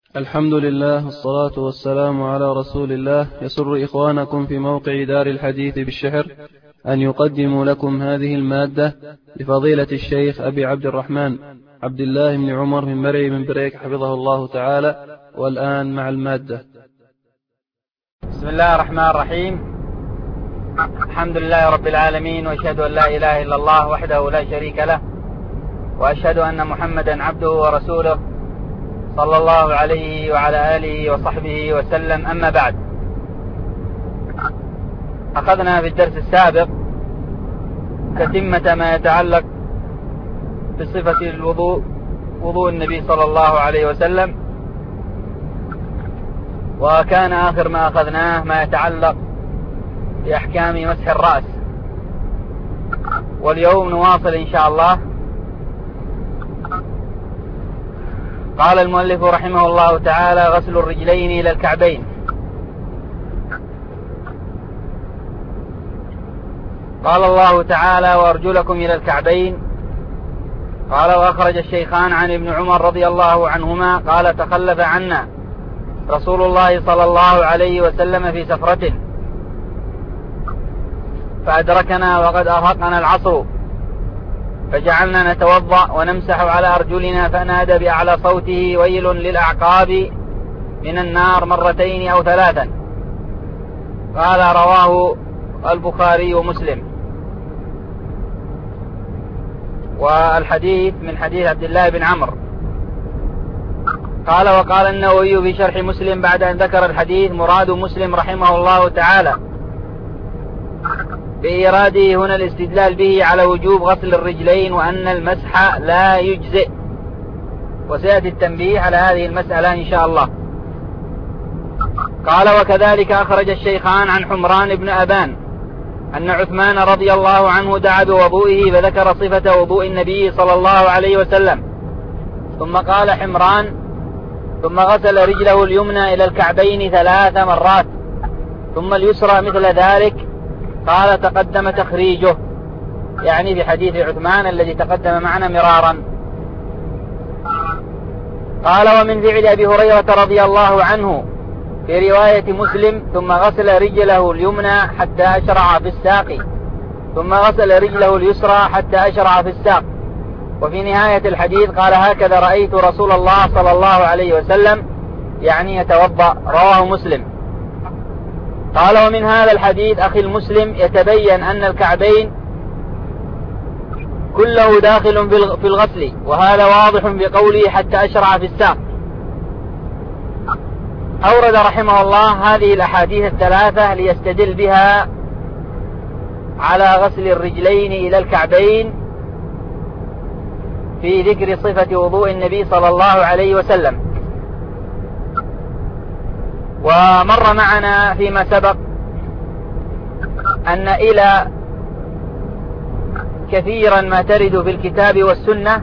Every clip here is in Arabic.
الحمد لله والصلاة والسلام على رسول الله. يسر إخوانكم في موقع دار الحديث بالشحر أن يقدموا لكم هذه المادة لفضيلة الشيخ أبي عبد الرحمن عبد الله بن عمر من مرعي من بريك حفظه الله تعالى. والآن مع المادة. بسم الله الرحمن الرحيم. الحمد لله رب العالمين، وأشهد أن لا إله إلا الله وحده لا شريك له، وأشهد أن محمدا عبده ورسوله صلى الله عليه وعلى آله وصحبه وسلم. أما بعد، أخذنا في الدرس السابق تتمة ما يتعلق بصفة الوضوء، وضوء النبي صلى الله عليه وسلم، وكان آخر ما أخذناه ما يتعلق بأحكام مسح الرأس. واليوم نواصل إن شاء الله. قال المؤلف رحمه الله تعالى: غسل الرجلين إلى الكعبين. قال الله تعالى: وأرجلكم إلى الكعبين. قال: وأخرج الشيخان عن ابن عمر رضي الله عنهما قال: تخلف عنا رسول الله صلى الله عليه وسلم في سفرة فأدركنا وقد أرهقنا العصر، فجعلنا نتوضأ ونمسح على أرجلنا، فنادى بأعلى صوته: ويل للأعقاب من النار مرتين أو ثلاثا. قال: رواه البخاري ومسلم. والحديث من حديث عبد الله بن عمرو. قال: وقال النووي في شرح مسلم بعد أن ذكر الحديث: مراد مسلم رحمه الله تعالى بإراده هنا الاستدلال به على وجوب غسل الرجلين، وأن المسح لا يجزئ، وسيأتي التنبيه على هذه المسألة إن شاء الله. قال: وكذلك أخرج الشيخان عن حمران بن أبان أن عثمان رضي الله عنه دعا بوضوئه فذكر صفة وضوء النبي صلى الله عليه وسلم، ثم قال حمران: ثم غسل رجله اليمنى إلى الكعبين 3 مرات، ثم اليسرى مثل ذلك. قال: تقدم تخريجه، يعني في حديث عثمان الذي تقدم معنا مرارا. قال: ومن فعل أبي هريرة رضي الله عنه في رواية مسلم: ثم غسل رجله اليمنى حتى أشرع في الساق، ثم غسل رجله اليسرى حتى أشرع في الساق. وفي نهاية الحديث قال: هكذا رأيت رسول الله صلى الله عليه وسلم، يعني يتوضأ. رواه مسلم. قال: ومن هذا الحديث أخي المسلم يتبين أن الكعبين كله داخل في الغسل، وهذا واضح بقوله حتى أشرع في الساق. أورد رحمه الله هذه الأحاديث 3 ليستدل بها على غسل الرجلين إلى الكعبين في ذكر صفة وضوء النبي صلى الله عليه وسلم. ومر معنا فيما سبق أن إلى كثيرا ما ترد في الكتاب والسنة،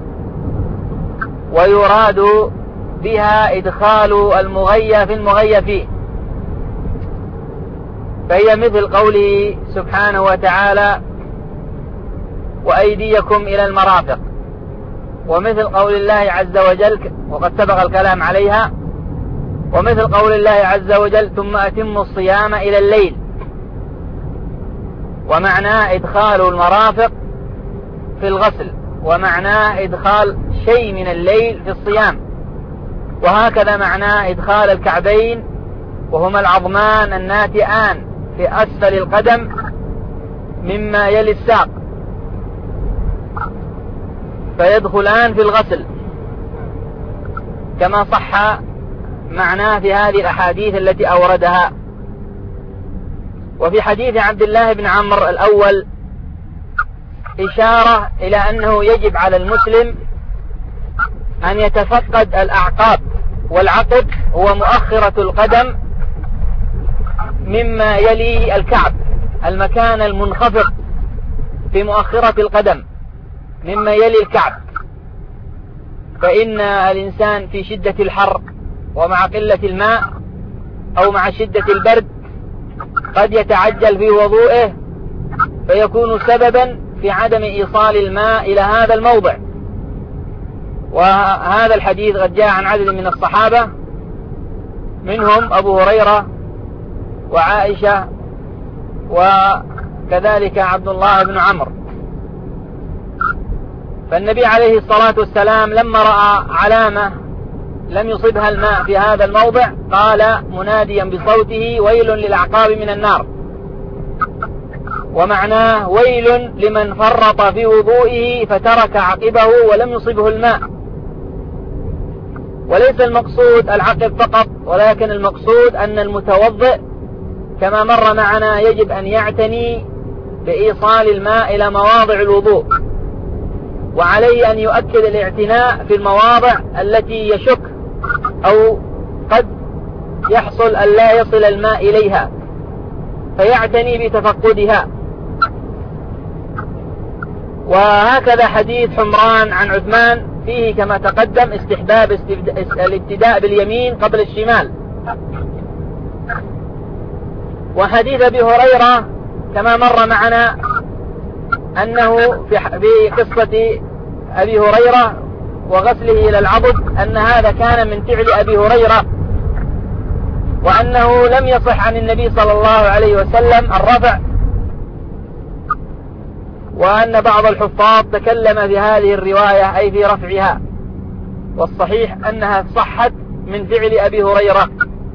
ويراد بها إدخال المغيى في المغيى فيه، فهي مثل قوله سبحانه وتعالى: وأيديكم إلى المرافق، ومثل قول الله عز وجل وقد سبق الكلام عليها، ومثل قول الله عز وجل: ثم أتموا الصيام إلى الليل. ومعناه إدخال المرافق في الغسل، ومعناه إدخال شيء من الليل في الصيام. وهكذا معناه إدخال الكعبين، وهما العظمان الناتئان في أسفل القدم مما يلي الساق، فيدخلان في الغسل كما صح معناه في هذه الأحاديث التي أوردها. وفي حديث عبد الله بن عمرو الأول إشارة إلى أنه يجب على المسلم أن يتفقد الأعقاب، والعقب هو مؤخرة القدم مما يلي الكعب، المكان المنخفض في مؤخرة القدم مما يلي الكعب. فإن الإنسان في شدة الحر ومع قلة الماء أو مع شدة البرد قد يتعجل في وضوئه، فيكون سببا في عدم إيصال الماء إلى هذا الموضع. وهذا الحديث قد جاء عن عدد من الصحابة منهم أبو هريرة وعائشة وكذلك عبد الله بن عمرو. فالنبي عليه الصلاة والسلام لما رأى علامة لم يصبها الماء في هذا الموضع قال مناديا بصوته: ويل للأعقاب من النار. ومعناه ويل لمن فرط في وضوئه فترك عقبه ولم يصبه الماء. وليس المقصود العقب فقط، ولكن المقصود أن المتوضئ كما مر معنا يجب أن يعتني بإيصال الماء إلى مواضع الوضوء، وعليه أن يؤكد الاعتناء في المواضع التي يشك أو قد يحصل أن لا يصل الماء إليها، فيعتني بتفقدها. وهكذا حديث حمران عن عثمان فيه كما تقدم استحباب الابتداء باليمين قبل الشمال. وحديث أبي هريرة كما مر معنا أنه في قصة أبي هريرة وغسله إلى العضد أن هذا كان من فعل أبي هريرة، وأنه لم يصح عن النبي صلى الله عليه وسلم الرفع، وأن بعض الحفاظ تكلم في هذه الرواية أي في رفعها، والصحيح أنها صحت من فعل أبي هريرة.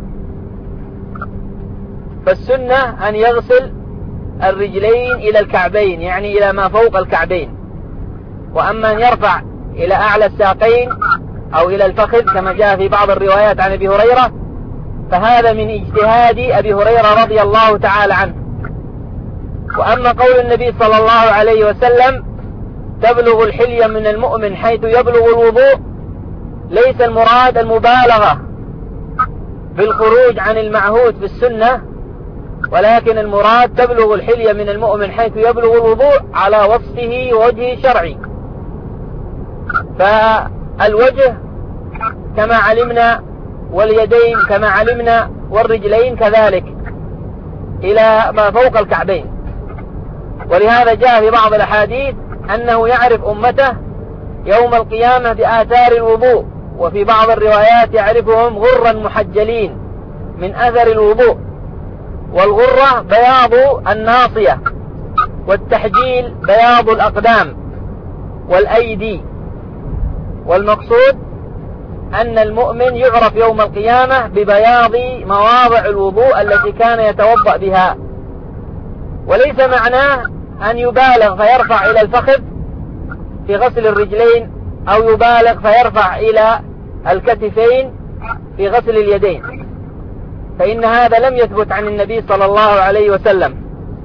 فالسنة أن يغسل الرجلين إلى الكعبين، يعني إلى ما فوق الكعبين. وأما أن يرفع إلى أعلى الساقين أو إلى الفخذ كما جاء في بعض الروايات عن أبي هريرة فهذا من اجتهاد أبي هريرة رضي الله تعالى عنه. وأما قول النبي صلى الله عليه وسلم تبلغ الحلية من المؤمن حيث يبلغ الوضوء، ليس المراد المبالغة بالخروج عن المعهود في السنة، ولكن المراد تبلغ الحلية من المؤمن حيث يبلغ الوضوء على وصفه ووجه شرعي. فالوجه كما علمنا، واليدين كما علمنا، والرجلين كذلك إلى ما فوق الكعبين. ولهذا جاء في بعض الأحاديث أنه يعرف أمته يوم القيامة بآثار الوضوء، وفي بعض الروايات يعرفهم غرا محجلين من أثر الوضوء. والغرة بياض الناصية، والتحجيل بياض الأقدام والأيدي. والمقصود أن المؤمن يعرف يوم القيامة ببياض مواضع الوضوء التي كان يتوضأ بها. وليس معناه أن يبالغ فيرفع إلى الفخذ في غسل الرجلين، أو يبالغ فيرفع إلى الكتفين في غسل اليدين، فإن هذا لم يثبت عن النبي صلى الله عليه وسلم.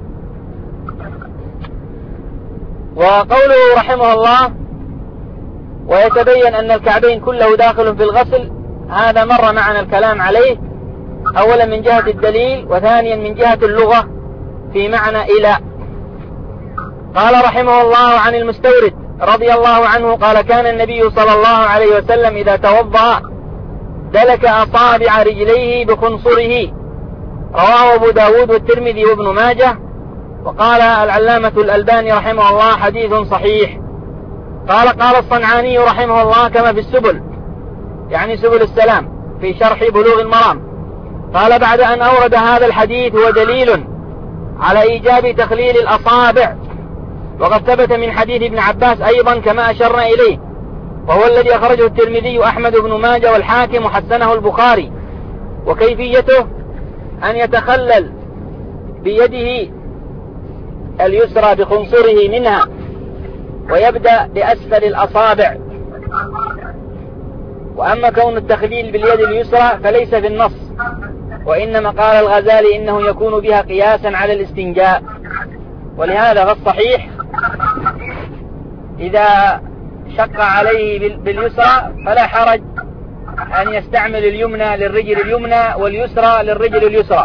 وقوله رحمه الله ويتبين أن الكعبين كله داخل في الغسل، هذا مر معنا الكلام عليه، أولا من جهة الدليل، وثانيا من جهة اللغة في معنى إلى. قال رحمه الله عن المستورد رضي الله عنه قال كان النبي صلى الله عليه وسلم إذا توضأ دلك أصابع رجليه بخنصره، رواه أبو داود والترمذي وابن ماجه. وقال العلامة الألباني رحمه الله حديث صحيح. قال الصنعاني رحمه الله كما في السبل، يعني سبل السلام في شرح بلوغ المرام، قال بعد أن أورد هذا الحديث هو دليل على إيجاب تخليل الأصابع، وقد ثبت من حديث ابن عباس أيضا كما أشرنا إليه، وهو الذي أخرجه الترمذي أحمد بن ماجه والحاكم وحسنه البخاري. وكيفيته أن يتخلل بيده اليسرى بخنصره منها، ويبدأ بأسفل الأصابع. وأما كون التخليل باليد اليسرى فليس في النص، وإنما قال الغزالي إنه يكون بها قياسا على الاستنجاء. ولهذا فالصحيح إذا شق عليه باليسرى فلا حرج أن يستعمل اليمنى للرجل اليمنى واليسرى للرجل اليسرى.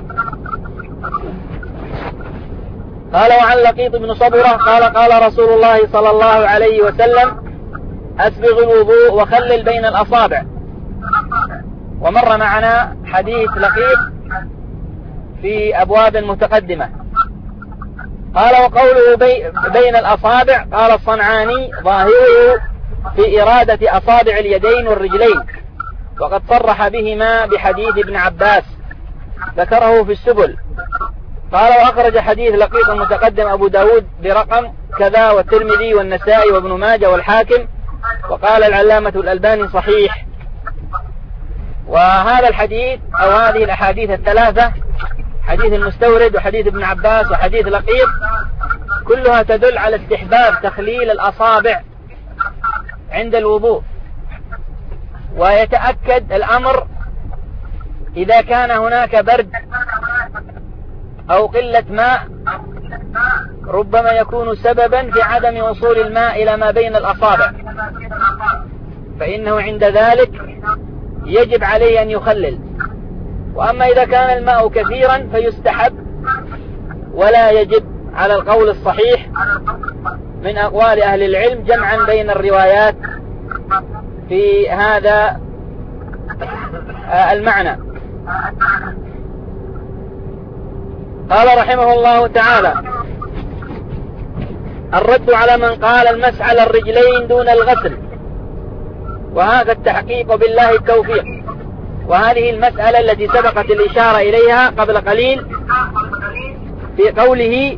قال وعن لقيط بن صبرة قال رسول الله صلى الله عليه وسلم أسبغ الوضوء وخلل بين الأصابع. ومر معنا حديث لقيط في أبواب متقدمة. قال وقوله بين الأصابع قال الصنعاني ظاهره في إرادة أصابع اليدين والرجلين، وقد صرح بهما بحديث ابن عباس ذكره في السبل. قال وأخرج حديث لقيط المتقدم أبو داود برقم كذا والترمذي والنسائي وابن ماجه والحاكم، وقال العلامة الألباني صحيح. وهذا الحديث أو هذه الأحاديث الثلاثة، حديث المستورد وحديث ابن عباس وحديث لقيط، كلها تدل على استحباب تخليل الأصابع عند الوضوء، ويتأكد الأمر إذا كان هناك برد أو قلة ماء ربما يكون سببا في عدم وصول الماء إلى ما بين الأصابع، فإنه عند ذلك يجب عليه أن يخلل. وأما إذا كان الماء كثيرا فيستحب ولا يجب على القول الصحيح من أقوال أهل العلم، جمعا بين الروايات في هذا المعنى. قال رحمه الله تعالى: الرد على من قال المسح على الرجلين دون الغسل، وهذا التحقيق بالله التوفيق. وهذه المسألة التي سبقت الإشارة إليها قبل قليل في قوله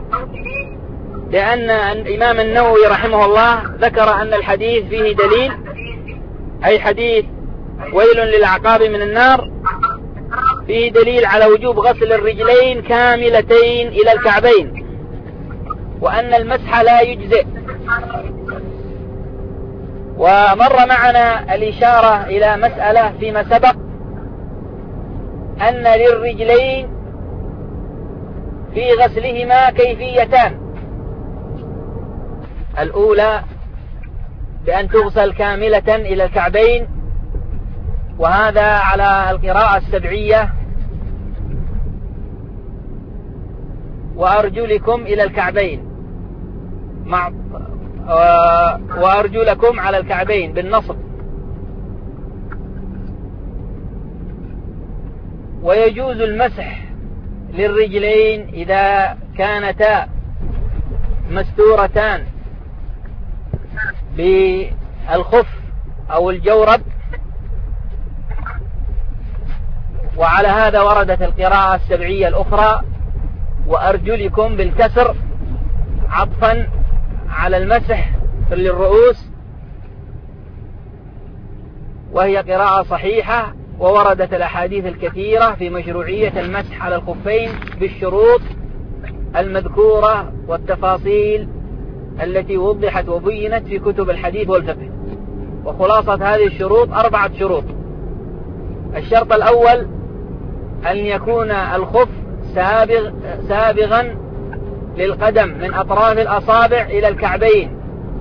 لأن الإمام النووي رحمه الله ذكر أن الحديث فيه دليل، أي حديث ويل للعقاب من النار، فيه دليل على وجوب غسل الرجلين كاملتين إلى الكعبين، وأن المسح لا يجزئ. ومر معنا الإشارة إلى مسألة فيما سبق أن للرجلين في غسلهما كيفيتان: الأولى بأن تغسل كاملة إلى الكعبين، وهذا على القراءة السبعية: وأرجلكم إلى الكعبين، وأرجلكم على الكعبين بالنصب. ويجوز المسح للرجلين إذا كانتا مستورتان بالخف أو الجورب، وعلى هذا وردت القراءة السبعية الأخرى: وأرجلكم بالكسر عطفا على المسح للرؤوس، وهي قراءة صحيحة. ووردت الأحاديث الكثيرة في مشروعية المسح على الخفين بالشروط المذكورة والتفاصيل التي وضحت وبينت في كتب الحديث والفقه. وخلاصة هذه الشروط 4 شروط. الشرط الأول أن يكون الخف سابغا للقدم من أطراف الأصابع إلى الكعبين،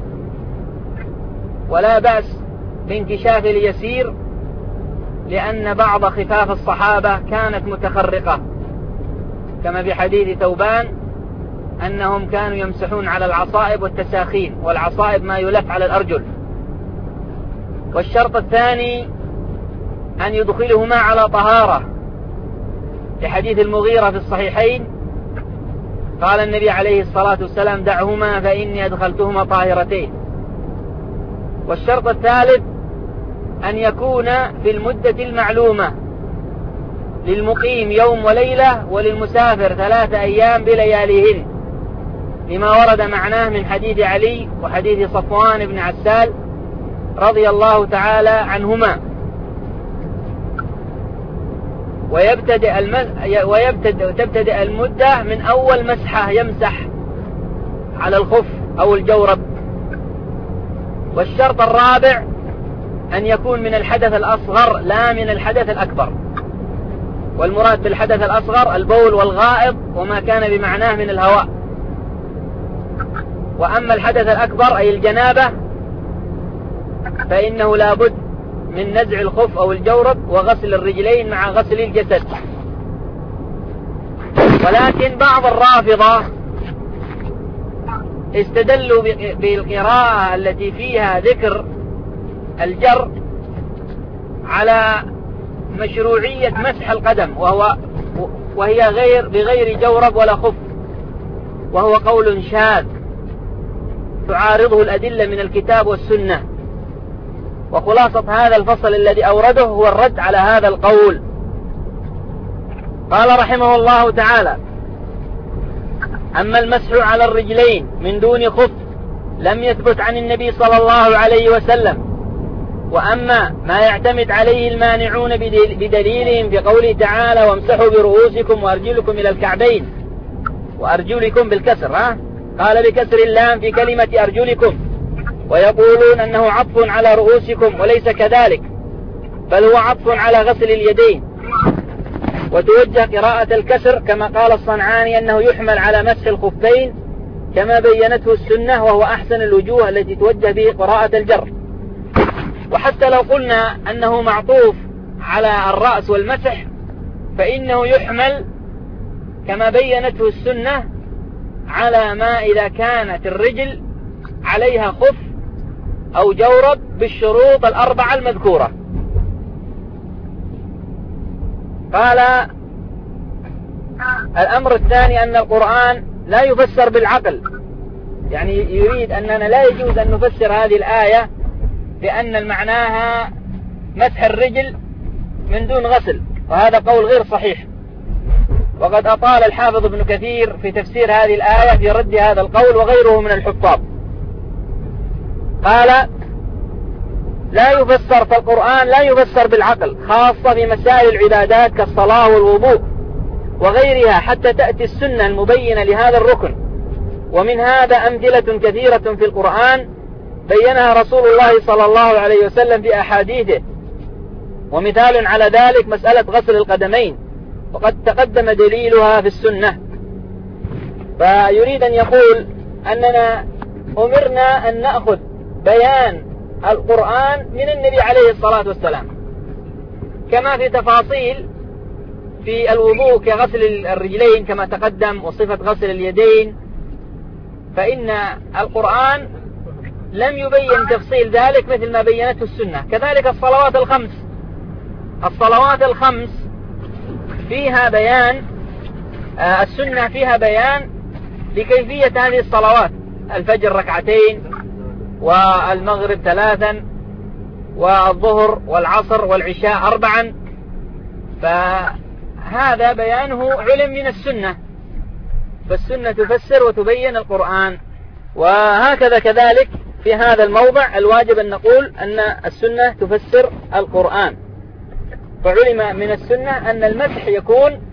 ولا بأس بانكشاف اليسير، لأن بعض خفاف الصحابة كانت متخرقة، كما في حديث ثوبان أنهم كانوا يمسحون على العصائب والتساخين، والعصائب ما يلف على الأرجل. والشرط الثاني أن يدخلهما على طهارة، لحديث المغيرة في الصحيحين قال النبي عليه الصلاة والسلام: دعهما فإني أدخلتهما طاهرتين. والشرط الثالث أن يكون في المدة المعلومة، للمقيم يوم وليلة وللمسافر 3 أيام بلياليهن، لما ورد معناه من حديث علي وحديث صفوان بن عسال رضي الله تعالى عنهما. وتبتدئ المدة من أول مسحة يمسح على الخف أو الجورب. والشرط الرابع أن يكون من الحدث الأصغر لا من الحدث الأكبر، والمراد بالحدث الأصغر البول والغائط وما كان بمعناه من الهواء. وأما الحدث الأكبر أي الجنابة فإنه لا بد من نزع الخف أو الجورب وغسل الرجلين مع غسل الجسد. ولكن بعض الرافضة استدلوا بالقراءة التي فيها ذكر الجر على مشروعية مسح القدم، وهي بغير جورب ولا خف، وهو قول شاذ تعارضه الأدلة من الكتاب والسنة. وخلاصة هذا الفصل الذي أورده هو الرد على هذا القول. قال رحمه الله تعالى: أما المسح على الرجلين من دون خف لم يثبت عن النبي صلى الله عليه وسلم. وأما ما يعتمد عليه المانعون بدليلهم في قوله تعالى: وامسحوا برؤوسكم وأرجلكم إلى الكعبين، وأرجلكم بالكسر، قال بكسر اللام في كلمة أرجلكم، ويقولون أنه عطف على رؤوسكم وليس كذلك، بل هو عطف على غسل اليدين. وتوجه قراءة الكسر كما قال الصنعاني أنه يحمل على مسح الخفين كما بينته السنة، وهو أحسن الوجوه التي توجه به قراءة الجر. وحتى لو قلنا أنه معطوف على الرأس والمسح فإنه يحمل كما بينته السنة على ما إذا كانت الرجل عليها خف أو جورب بالشروط الأربعة المذكورة. قال: الأمر الثاني أن القرآن لا يفسر بالعقل، يعني يريد أننا لا يجوز أن نفسر هذه الآية بأن معناها مسح الرجل من دون غسل، وهذا قول غير صحيح. وقد أطال الحافظ ابن كثير في تفسير هذه الآية في رد هذا القول وغيره من الحفاظ. قال: لا يفسر، فالقرآن لا يفسر بالعقل، خاصة في مسائل العبادات كالصلاة والوضوء وغيرها، حتى تأتي السنة المبينة لهذا الركن. ومن هذا أمثلة كثيرة في القرآن بينها رسول الله صلى الله عليه وسلم في أحاديثه. ومثال على ذلك مسألة غسل القدمين، وقد تقدم دليلها في السنة. فيريد أن يقول أننا أمرنا أن نأخذ بيان القرآن من النبي عليه الصلاة والسلام، كما في تفاصيل في الوضوء كغسل الرجلين كما تقدم، وصفة غسل اليدين، فإن القرآن لم يبين تفصيل ذلك مثل ما بينته السنة. كذلك الصلوات الخمس، الصلوات الخمس فيها بيان، السنة فيها بيان لكيفية هذه الصلوات: الفجر ركعتين، والمغرب 3، والظهر والعصر والعشاء 4. فهذا بيانه علم من السنة، فالسنة تفسر وتبين القرآن. وهكذا كذلك في هذا الموضع الواجب أن نقول أن السنة تفسر القرآن. فعلم من السنة أن المسح يكون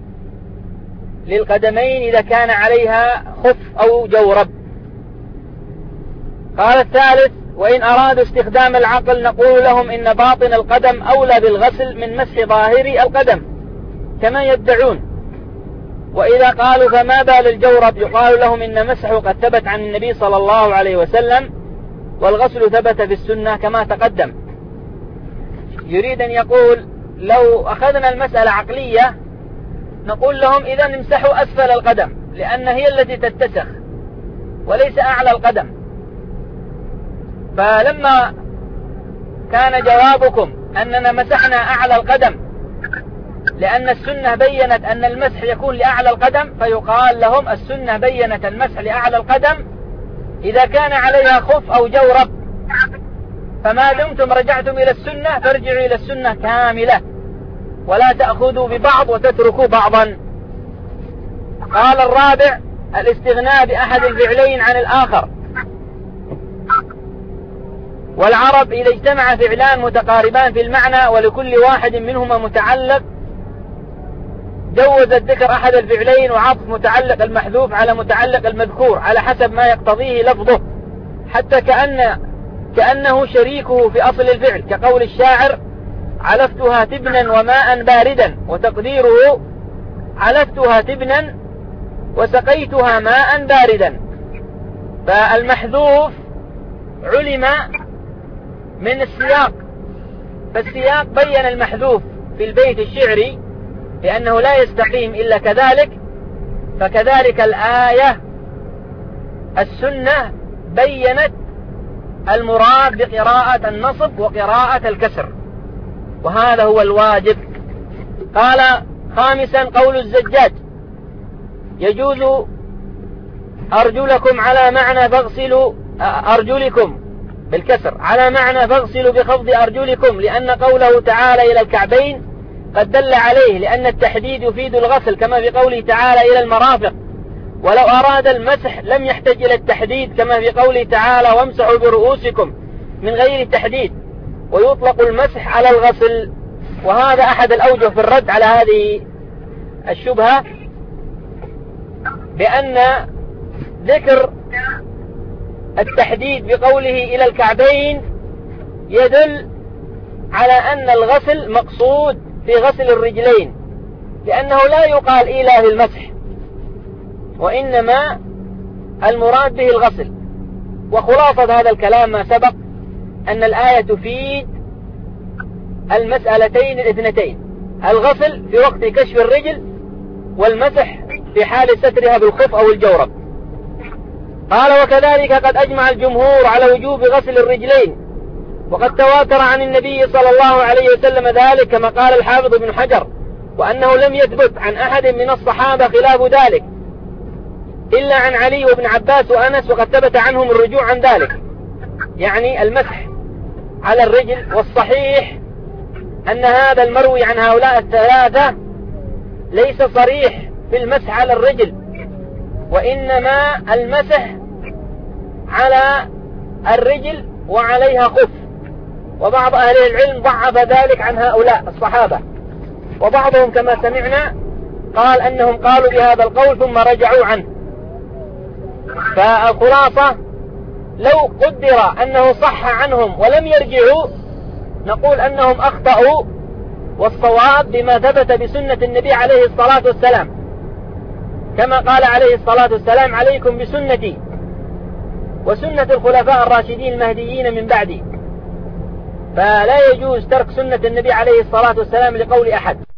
للقدمين إذا كان عليها خف أو جورب. قال الثالث: وإن أرادوا استخدام العقل نقول لهم إن باطن القدم أولى بالغسل من مسح ظاهر القدم كما يدعون. وإذا قالوا فما بال الجورب يقال لهم إن مسحه قد ثبت عن النبي صلى الله عليه وسلم، والغسل ثبت في السنة كما تقدم. يريد أن يقول لو أخذنا المسألة عقلية نقول لهم إذا امسحوا أسفل القدم، لأن هي التي تتسخ وليس أعلى القدم. فلما كان جوابكم أننا مسحنا أعلى القدم لأن السنة بيّنت أن المسح يكون لأعلى القدم، فيقال لهم السنة بيّنت المسح لأعلى القدم إذا كان عليها خف أو جورب، فما دمتم رجعتم إلى السنة فارجعوا إلى السنة كاملة، ولا تأخذوا ببعض وتتركوا بعضا. قال الرابع: الاستغناء بأحد الفعلين عن الآخر. والعرب إذا اجتمع فعلان متقاربان في المعنى ولكل واحد منهما متعلق جوز الذكر أحد الفعلين وعطف متعلق المحذوف على متعلق المذكور على حسب ما يقتضيه لفظه، حتى كأنه شريكه في أصل الفعل، كقول الشاعر: علفتها تبنا وماء باردا، وتقديره علفتها تبنا وسقيتها ماء باردا. فالمحذوف علم من السياق، فالسياق بين المحذوف في البيت الشعري لأنه لا يستقيم إلا كذلك، فكذلك الآية السنة بينت المراد بقراءة النصب وقراءة الكسر، وهذا هو الواجب. قال خامسا: قول الزجاج: يجوز أرجلكم على معنى فاغسلوا أرجلكم، بالكسر على معنى فاغسلوا بخفض أرجلكم، لأن قوله تعالى إلى الكعبين قد دل عليه، لأن التحديد يفيد الغسل كما في قوله تعالى إلى المرافق. ولو أراد المسح لم يحتج إلى التحديد كما في قوله تعالى وامسحوا برؤوسكم من غير تحديد، ويطلق المسح على الغسل. وهذا أحد الأوجه في الرد على هذه الشبهة، بأن ذكر التحديد بقوله إلى الكعبين يدل على أن الغسل مقصود في غسل الرجلين، لأنه لا يقال إلى المسح، وإنما المراد به الغسل. وخلاصة هذا الكلام ما سبق أن الآية تفيد المسألتين الاثنتين، الغسل في وقت كشف الرجل، والمسح في حال سترها بالخف أو الجورب. قال وكذلك قد أجمع الجمهور على وجوب غسل الرجلين، وقد تواتر عن النبي صلى الله عليه وسلم ذلك كما قال الحافظ ابن حجر، وأنه لم يثبت عن أحد من الصحابة خلاف ذلك إلا عن علي وابن عباس وأنس، وقد ثبت عنهم الرجوع عن ذلك، يعني المسح على الرجل. والصحيح أن هذا المروي عن هؤلاء الثلاثة ليس صريح في المسح على الرجل، وإنما المسح على الرجل وعليها خف. وبعض أهل العلم ضعف ذلك عن هؤلاء الصحابة، وبعضهم كما سمعنا قال أنهم قالوا بهذا القول ثم رجعوا عنه. فالخلاصة لو قدر أنه صح عنهم ولم يرجعوا نقول أنهم أخطأوا، والصواب بما ثبت بسنة النبي عليه الصلاة والسلام، كما قال عليه الصلاة والسلام عليكم بسنتي وسنة الخلفاء الراشدين المهديين من بعدي. فلا يجوز ترك سنة النبي عليه الصلاة والسلام لقول أحد.